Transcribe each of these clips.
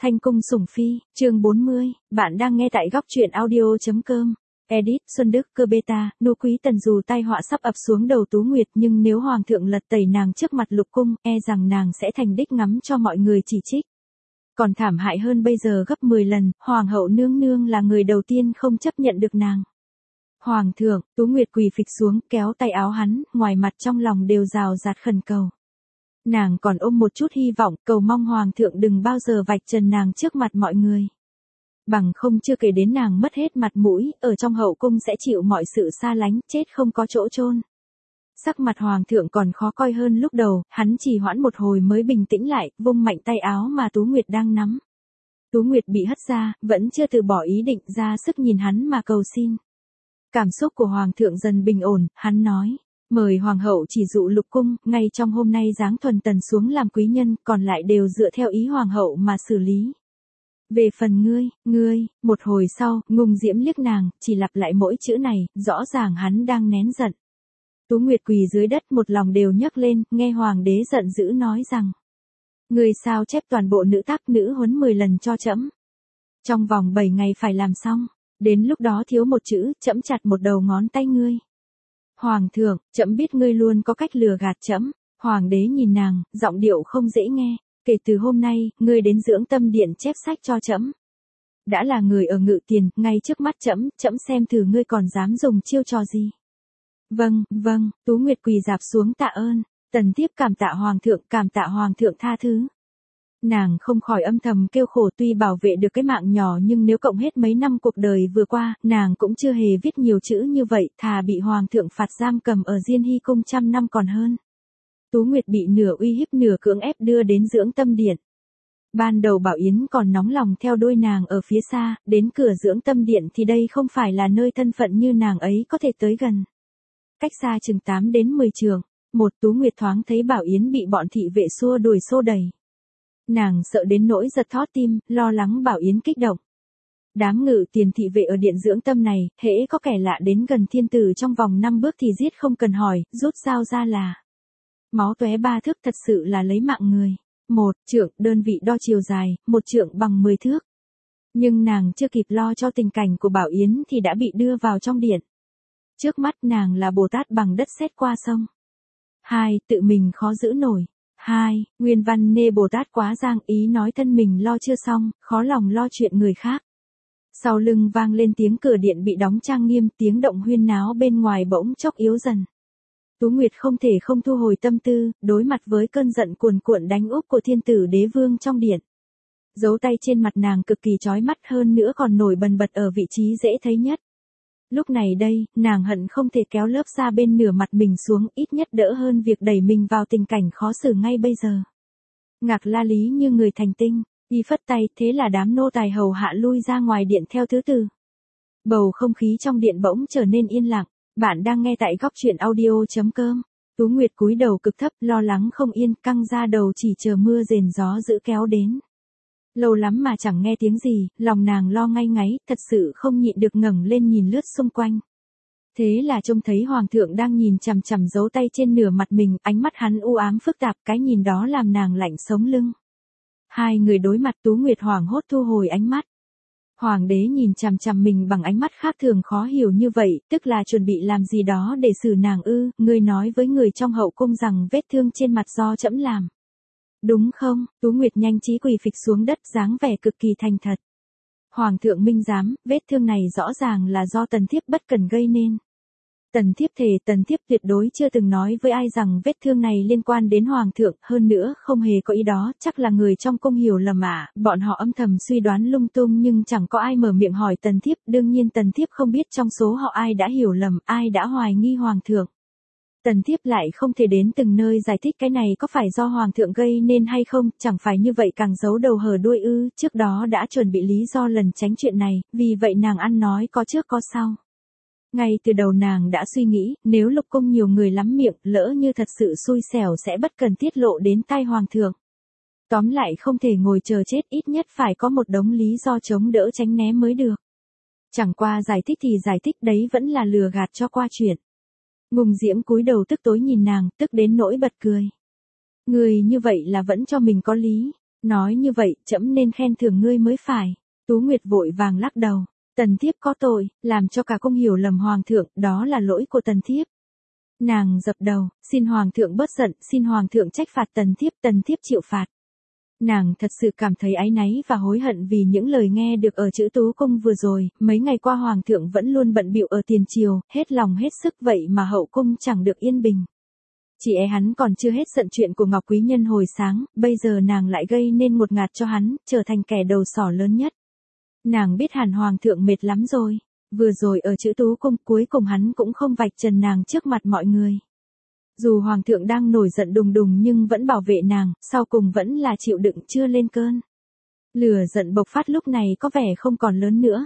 Thanh cung sủng phi, chương 40, bạn đang nghe tại góc truyện audio.com. Edit, Xuân Đức, Cơ Beta, Nô Quý Tần dù tai họa sắp ập xuống đầu Tú Nguyệt nhưng nếu Hoàng thượng lật tẩy nàng trước mặt lục cung, e rằng nàng sẽ thành đích ngắm cho mọi người chỉ trích. Còn thảm hại hơn bây giờ gấp 10 lần, Hoàng hậu nương nương là người đầu tiên không chấp nhận được nàng. Hoàng thượng, Tú Nguyệt quỳ phịch xuống, kéo tay áo hắn, ngoài mặt trong lòng đều rào rạt khẩn cầu. Nàng còn ôm một chút hy vọng, cầu mong Hoàng thượng đừng bao giờ vạch trần nàng trước mặt mọi người. Bằng không chưa kể đến nàng mất hết mặt mũi, ở trong hậu cung sẽ chịu mọi sự xa lánh, chết không có chỗ chôn. Sắc mặt Hoàng thượng còn khó coi hơn lúc đầu, hắn chỉ hoãn một hồi mới bình tĩnh lại, vung mạnh tay áo mà Tú Nguyệt đang nắm. Tú Nguyệt bị hất ra, vẫn chưa từ bỏ ý định ra sức nhìn hắn mà cầu xin. Cảm xúc của Hoàng thượng dần bình ổn, hắn nói. Mời Hoàng hậu chỉ dụ lục cung, ngay trong hôm nay giáng Thuần Tần xuống làm quý nhân, còn lại đều dựa theo ý Hoàng hậu mà xử lý. Về phần ngươi, một hồi sau, Ngùng Diễm liếc nàng, chỉ lặp lại mỗi chữ này, rõ ràng hắn đang nén giận. Tú Nguyệt quỳ dưới đất một lòng đều nhấc lên, nghe Hoàng đế giận dữ nói rằng. Ngươi sao chép toàn bộ nữ tác nữ huấn 10 lần cho trẫm. Trong vòng 7 ngày phải làm xong, đến lúc đó thiếu một chữ, trẫm chặt một đầu ngón tay ngươi. Hoàng thượng, trẫm biết ngươi luôn có cách lừa gạt trẫm. Hoàng đế nhìn nàng, giọng điệu không dễ nghe. Kể từ hôm nay, ngươi đến Dưỡng Tâm Điện chép sách cho trẫm. Đã là người ở Ngự Tiền, ngay trước mắt trẫm, trẫm xem thử ngươi còn dám dùng chiêu trò gì. Vâng, Tú Nguyệt quỳ rạp xuống tạ ơn. Tần Thiếp cảm tạ Hoàng thượng tha thứ. Nàng không khỏi âm thầm kêu khổ, tuy bảo vệ được cái mạng nhỏ nhưng nếu cộng hết mấy năm cuộc đời vừa qua, nàng cũng chưa hề viết nhiều chữ như vậy, thà bị Hoàng thượng phạt giam cầm ở Diên Hy cung 100 năm còn hơn. Tú Nguyệt bị nửa uy hiếp nửa cưỡng ép đưa đến Dưỡng Tâm Điện. Ban đầu Bảo Yến còn nóng lòng theo đuôi nàng ở phía xa, đến cửa Dưỡng Tâm Điện thì đây không phải là nơi thân phận như nàng ấy có thể tới gần. Cách xa chừng 8 đến 10 trượng, Tú Nguyệt thoáng thấy Bảo Yến bị bọn thị vệ xua đuổi xô đẩy. Nàng sợ đến nỗi giật thót tim, lo lắng Bảo Yến kích động. Đám Ngự Tiền thị vệ ở điện dưỡng tâm này, hễ có kẻ lạ đến gần thiên tử trong vòng 5 bước thì giết không cần hỏi, rút dao ra là. Máu tóe 3 thước thật sự là lấy mạng người. 1 trượng, đơn vị đo chiều dài, 1 trượng bằng 10 thước. Nhưng nàng chưa kịp lo cho tình cảnh của Bảo Yến thì đã bị đưa vào trong điện. Trước mắt nàng là Bồ Tát bằng đất sét qua sông. 2 tự mình khó giữ nổi. 2 Nguyên văn nê Bồ Tát quá giang, ý nói thân mình lo chưa xong, khó lòng lo chuyện người khác. Sau lưng vang lên tiếng cửa điện bị đóng trang nghiêm, tiếng động huyên náo bên ngoài bỗng chốc yếu dần. Tú Nguyệt không thể không thu hồi tâm tư, đối mặt với cơn giận cuồn cuộn đánh úp của thiên tử đế vương trong điện. Dấu tay trên mặt nàng cực kỳ chói mắt, hơn nữa còn nổi bần bật ở vị trí dễ thấy nhất. Lúc này đây, nàng hận không thể kéo lớp da bên nửa mặt mình xuống, ít nhất đỡ hơn việc đẩy mình vào tình cảnh khó xử ngay bây giờ. Ngạc La Lý như người thành tinh, y phất tay, thế là đám nô tài hầu hạ lui ra ngoài điện theo thứ tự. Bầu không khí trong điện bỗng trở nên yên lặng. Bạn đang nghe tại góc truyện audio.com. Tú Nguyệt cúi đầu cực thấp, lo lắng không yên, căng ra đầu chỉ chờ mưa rền gió dữ kéo đến. Lâu lắm mà chẳng nghe tiếng gì, lòng nàng lo ngay ngáy, thật sự không nhịn được ngẩng lên nhìn lướt xung quanh. Thế là trông thấy Hoàng thượng đang nhìn chằm chằm dấu tay trên nửa mặt mình, ánh mắt hắn u ám phức tạp, cái nhìn đó làm nàng lạnh sống lưng. Hai người đối mặt, Tú Nguyệt hoảng hốt thu hồi ánh mắt. Hoàng đế nhìn chằm chằm mình bằng ánh mắt khác thường khó hiểu như vậy, tức là chuẩn bị làm gì đó để xử nàng ư? Ngươi nói với người trong hậu cung rằng vết thương trên mặt do trẫm làm. Đúng không? Tú Nguyệt nhanh trí quỳ phịch xuống đất, dáng vẻ cực kỳ thành thật. Hoàng thượng minh giám, vết thương này rõ ràng là do Tần Thiếp bất cần gây nên. Tần Thiếp thề Tần Thiếp tuyệt đối chưa từng nói với ai rằng vết thương này liên quan đến Hoàng thượng, hơn nữa không hề có ý đó, chắc là người trong cung hiểu lầm ạ. Bọn họ âm thầm suy đoán lung tung nhưng chẳng có ai mở miệng hỏi Tần Thiếp, đương nhiên Tần Thiếp không biết trong số họ ai đã hiểu lầm, ai đã hoài nghi Hoàng thượng. Tần Thiếp lại không thể đến từng nơi giải thích cái này có phải do Hoàng thượng gây nên hay không, chẳng phải như vậy càng giấu đầu hở đuôi ư, trước đó đã chuẩn bị lý do lần tránh chuyện này, vì vậy nàng ăn nói có trước có sau. Ngay từ đầu nàng đã suy nghĩ, nếu lục cung nhiều người lắm miệng, lỡ như thật sự xui xẻo sẽ bất cần tiết lộ đến tai Hoàng thượng. Tóm lại không thể ngồi chờ chết, ít nhất phải có một đống lý do chống đỡ tránh né mới được. Chẳng qua giải thích thì giải thích đấy vẫn là lừa gạt cho qua chuyện. Ngùng Diễm cúi đầu tức tối nhìn nàng, tức đến nỗi bật cười. Người như vậy là vẫn cho mình có lý. Nói như vậy, trẫm nên khen thưởng ngươi mới phải. Tú Nguyệt vội vàng lắc đầu. Tần thiếp có tội, làm cho cả cung hiểu lầm hoàng thượng, đó là lỗi của tần thiếp. Nàng dập đầu, xin hoàng thượng bớt giận, xin hoàng thượng trách phạt tần thiếp chịu phạt. Nàng thật sự cảm thấy áy náy và hối hận vì những lời nghe được ở Chữ Tú Cung vừa rồi, mấy ngày qua hoàng thượng vẫn luôn bận bịu ở tiền triều, hết lòng hết sức vậy mà hậu cung chẳng được yên bình. Chỉ hắn còn chưa hết giận chuyện của Ngọc Quý Nhân hồi sáng, bây giờ nàng lại gây nên một ngạt cho hắn, trở thành kẻ đầu sỏ lớn nhất. Nàng biết hẳn hoàng thượng mệt lắm rồi, vừa rồi ở Chữ Tú Cung cuối cùng hắn cũng không vạch trần nàng trước mặt mọi người. Dù hoàng thượng đang nổi giận đùng đùng nhưng vẫn bảo vệ nàng, sau cùng vẫn là chịu đựng chưa lên cơn. Lửa giận bộc phát lúc này có vẻ không còn lớn nữa.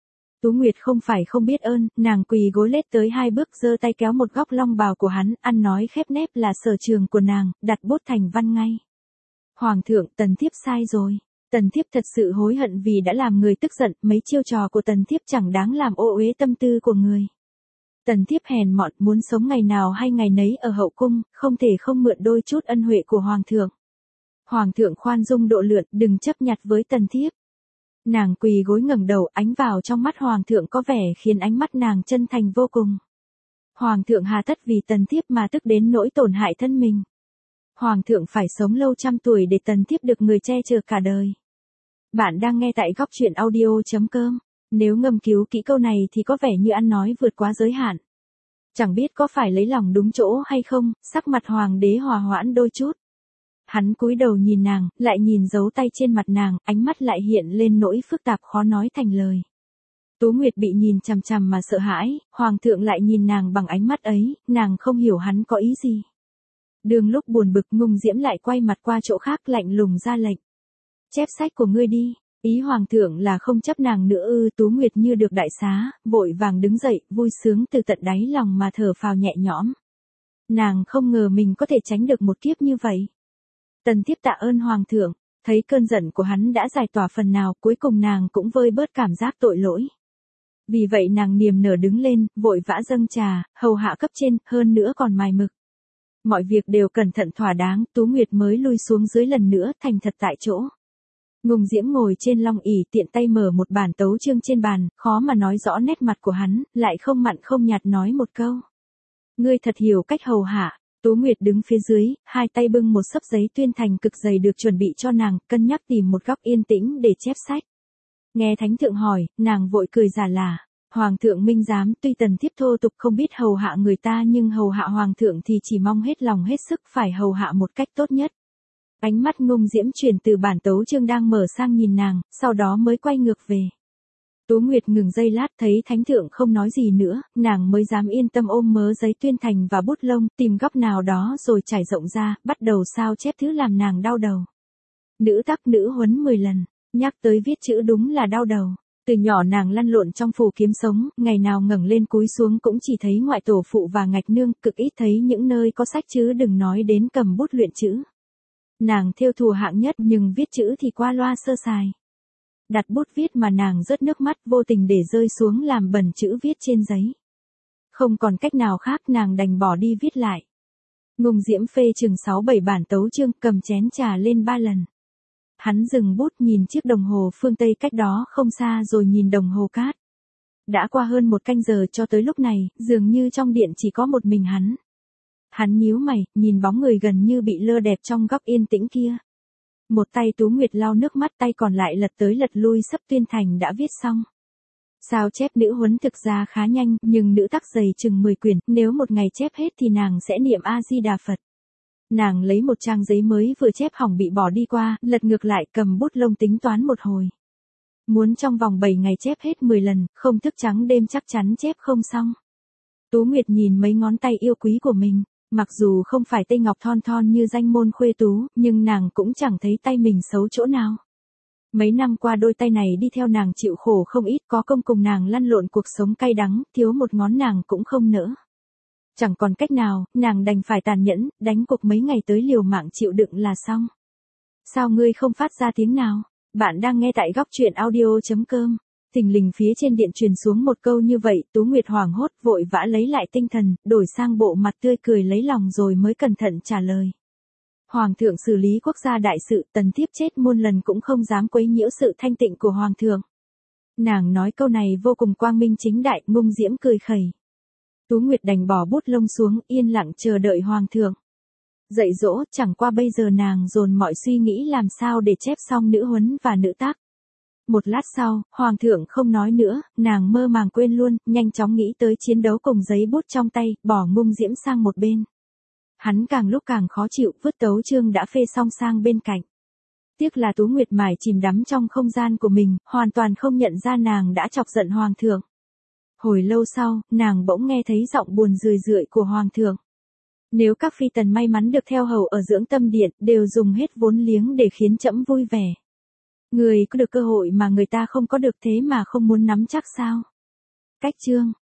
Tú Nguyệt không phải không biết ơn, nàng quỳ gối lết tới 2 bước giơ tay kéo một góc long bào của hắn, ăn nói khép nép là sở trường của nàng, đặt bút thành văn ngay. Hoàng thượng, tần thiếp sai rồi. Tần thiếp thật sự hối hận vì đã làm người tức giận, mấy chiêu trò của tần thiếp chẳng đáng làm ô uế tâm tư của người. Tần thiếp hèn mọn muốn sống ngày nào hay ngày nấy ở hậu cung, không thể không mượn đôi chút ân huệ của hoàng thượng. Hoàng thượng khoan dung độ lượng, đừng chấp nhặt với tần thiếp. Nàng quỳ gối ngẩng đầu, ánh vào trong mắt hoàng thượng có vẻ khiến ánh mắt nàng chân thành vô cùng. Hoàng thượng hà tất vì tần thiếp mà tức đến nỗi tổn hại thân mình. Hoàng thượng phải sống lâu trăm tuổi để tần thiếp được người che chở cả đời. Bạn đang nghe tại góc truyện audio.com. Nếu ngâm cứu kỹ câu này thì có vẻ như ăn nói vượt quá giới hạn. Chẳng biết có phải lấy lòng đúng chỗ hay không, sắc mặt hoàng đế hòa hoãn đôi chút. Hắn cúi đầu nhìn nàng, lại nhìn dấu tay trên mặt nàng, ánh mắt lại hiện lên nỗi phức tạp khó nói thành lời. Tú Nguyệt bị nhìn chằm chằm mà sợ hãi, hoàng thượng lại nhìn nàng bằng ánh mắt ấy, nàng không hiểu hắn có ý gì. Đường lúc buồn bực Ngùng Diễm lại quay mặt qua chỗ khác lạnh lùng ra lệnh. Chép sách của ngươi đi. Ý hoàng thượng là không chấp nàng nữa ư? Tú Nguyệt như được đại xá, vội vàng đứng dậy, vui sướng từ tận đáy lòng mà thở phào nhẹ nhõm. Nàng không ngờ mình có thể tránh được một kiếp như vậy. Tần thiếp tạ ơn hoàng thượng, thấy cơn giận của hắn đã giải tỏa phần nào, cuối cùng nàng cũng vơi bớt cảm giác tội lỗi. Vì vậy nàng niềm nở đứng lên, vội vã dâng trà, hầu hạ cấp trên, hơn nữa còn mài mực. Mọi việc đều cẩn thận thỏa đáng, Tú Nguyệt mới lui xuống dưới lần nữa, thành thật tại chỗ. Ngùng Diễm ngồi trên long ỷ tiện tay mở một bản tấu chương trên bàn, khó mà nói rõ nét mặt của hắn, lại không mặn không nhạt nói một câu. Ngươi thật hiểu cách hầu hạ. Tú Nguyệt đứng phía dưới, hai tay bưng một xấp giấy tuyên thành cực dày được chuẩn bị cho nàng, cân nhắc tìm một góc yên tĩnh để chép sách. Nghe thánh thượng hỏi, nàng vội cười giả là. Hoàng thượng minh giám, tuy tần thiếp thô tục không biết hầu hạ người ta nhưng hầu hạ hoàng thượng thì chỉ mong hết lòng hết sức phải hầu hạ một cách tốt nhất. Ánh mắt Ngùng Diễm chuyển từ bản tấu chương đang mở sang nhìn nàng, sau đó mới quay ngược về. Tú Nguyệt ngừng giây lát thấy thánh thượng không nói gì nữa, nàng mới dám yên tâm ôm mớ giấy tuyên thành và bút lông, tìm góc nào đó rồi trải rộng ra, bắt đầu sao chép thứ làm nàng đau đầu. Nữ tắc nữ huấn 10 lần, nhắc tới viết chữ đúng là đau đầu. Từ nhỏ nàng lăn lộn trong phủ kiếm sống, ngày nào ngẩng lên cúi xuống cũng chỉ thấy ngoại tổ phụ và ngạch nương, cực ít thấy những nơi có sách chứ đừng nói đến cầm bút luyện chữ. Nàng thêu thùa hạng nhất nhưng viết chữ thì qua loa sơ sài. Đặt bút viết mà nàng rớt nước mắt vô tình để rơi xuống làm bẩn chữ viết trên giấy. Không còn cách nào khác nàng đành bỏ đi viết lại. Ngùng Diễm phê chừng 6-7 bản tấu chương cầm chén trà lên 3 lần. Hắn dừng bút nhìn chiếc đồng hồ phương Tây cách đó không xa rồi nhìn đồng hồ cát. Đã qua hơn 1 canh giờ cho tới lúc này, dường như trong điện chỉ có một mình hắn. Hắn nhíu mày, nhìn bóng người gần như bị lơ đẹp trong góc yên tĩnh kia. Một tay Tú Nguyệt lau nước mắt, tay còn lại lật tới lật lui sấp tuyên thành đã viết xong. Sao chép nữ huấn thực ra khá nhanh, nhưng nữ tắc dày chừng 10 quyển, nếu một ngày chép hết thì nàng sẽ niệm A-di-đà Phật. Nàng lấy một trang giấy mới vừa chép hỏng bị bỏ đi qua, lật ngược lại cầm bút lông tính toán một hồi. Muốn trong vòng 7 ngày chép hết 10 lần, không thức trắng đêm chắc chắn chép không xong. Tú Nguyệt nhìn mấy ngón tay yêu quý của mình. Mặc dù không phải tay ngọc thon thon như danh môn khuê tú, nhưng nàng cũng chẳng thấy tay mình xấu chỗ nào. Mấy năm qua đôi tay này đi theo nàng chịu khổ không ít, có công cùng nàng lăn lộn cuộc sống cay đắng, thiếu một ngón nàng cũng không nỡ. Chẳng còn cách nào, nàng đành phải tàn nhẫn, đánh cuộc mấy ngày tới liều mạng chịu đựng là xong. Sao ngươi không phát ra tiếng nào? Bạn đang nghe tại góc truyện audio.com. Thình lình phía trên điện truyền xuống một câu như vậy, Tú Nguyệt hoảng hốt vội vã lấy lại tinh thần, đổi sang bộ mặt tươi cười lấy lòng rồi mới cẩn thận trả lời. Hoàng thượng xử lý quốc gia đại sự, Tần Thiếp chết muôn lần cũng không dám quấy nhiễu sự thanh tịnh của Hoàng thượng. Nàng nói câu này vô cùng quang minh chính đại, Ngung Diễm cười khẩy. Tú Nguyệt đành bỏ bút lông xuống, yên lặng chờ đợi Hoàng thượng dạy dỗ, chẳng qua bây giờ nàng dồn mọi suy nghĩ làm sao để chép xong nữ huấn và nữ tác. Một lát sau, Hoàng thượng không nói nữa, nàng mơ màng quên luôn, nhanh chóng nghĩ tới chiến đấu cùng giấy bút trong tay, bỏ Ngung Diễm sang một bên. Hắn càng lúc càng khó chịu, vứt tấu chương đã phê xong sang bên cạnh. Tiếc là Tú Nguyệt mải chìm đắm trong không gian của mình, hoàn toàn không nhận ra nàng đã chọc giận Hoàng thượng. Hồi lâu sau, nàng bỗng nghe thấy giọng buồn rười rượi của Hoàng thượng. Nếu các phi tần may mắn được theo hầu ở Dưỡng Tâm Điện, đều dùng hết vốn liếng để khiến trẫm vui vẻ. Người có được cơ hội mà người ta không có được, thế mà không muốn nắm chắc sao? Cách chương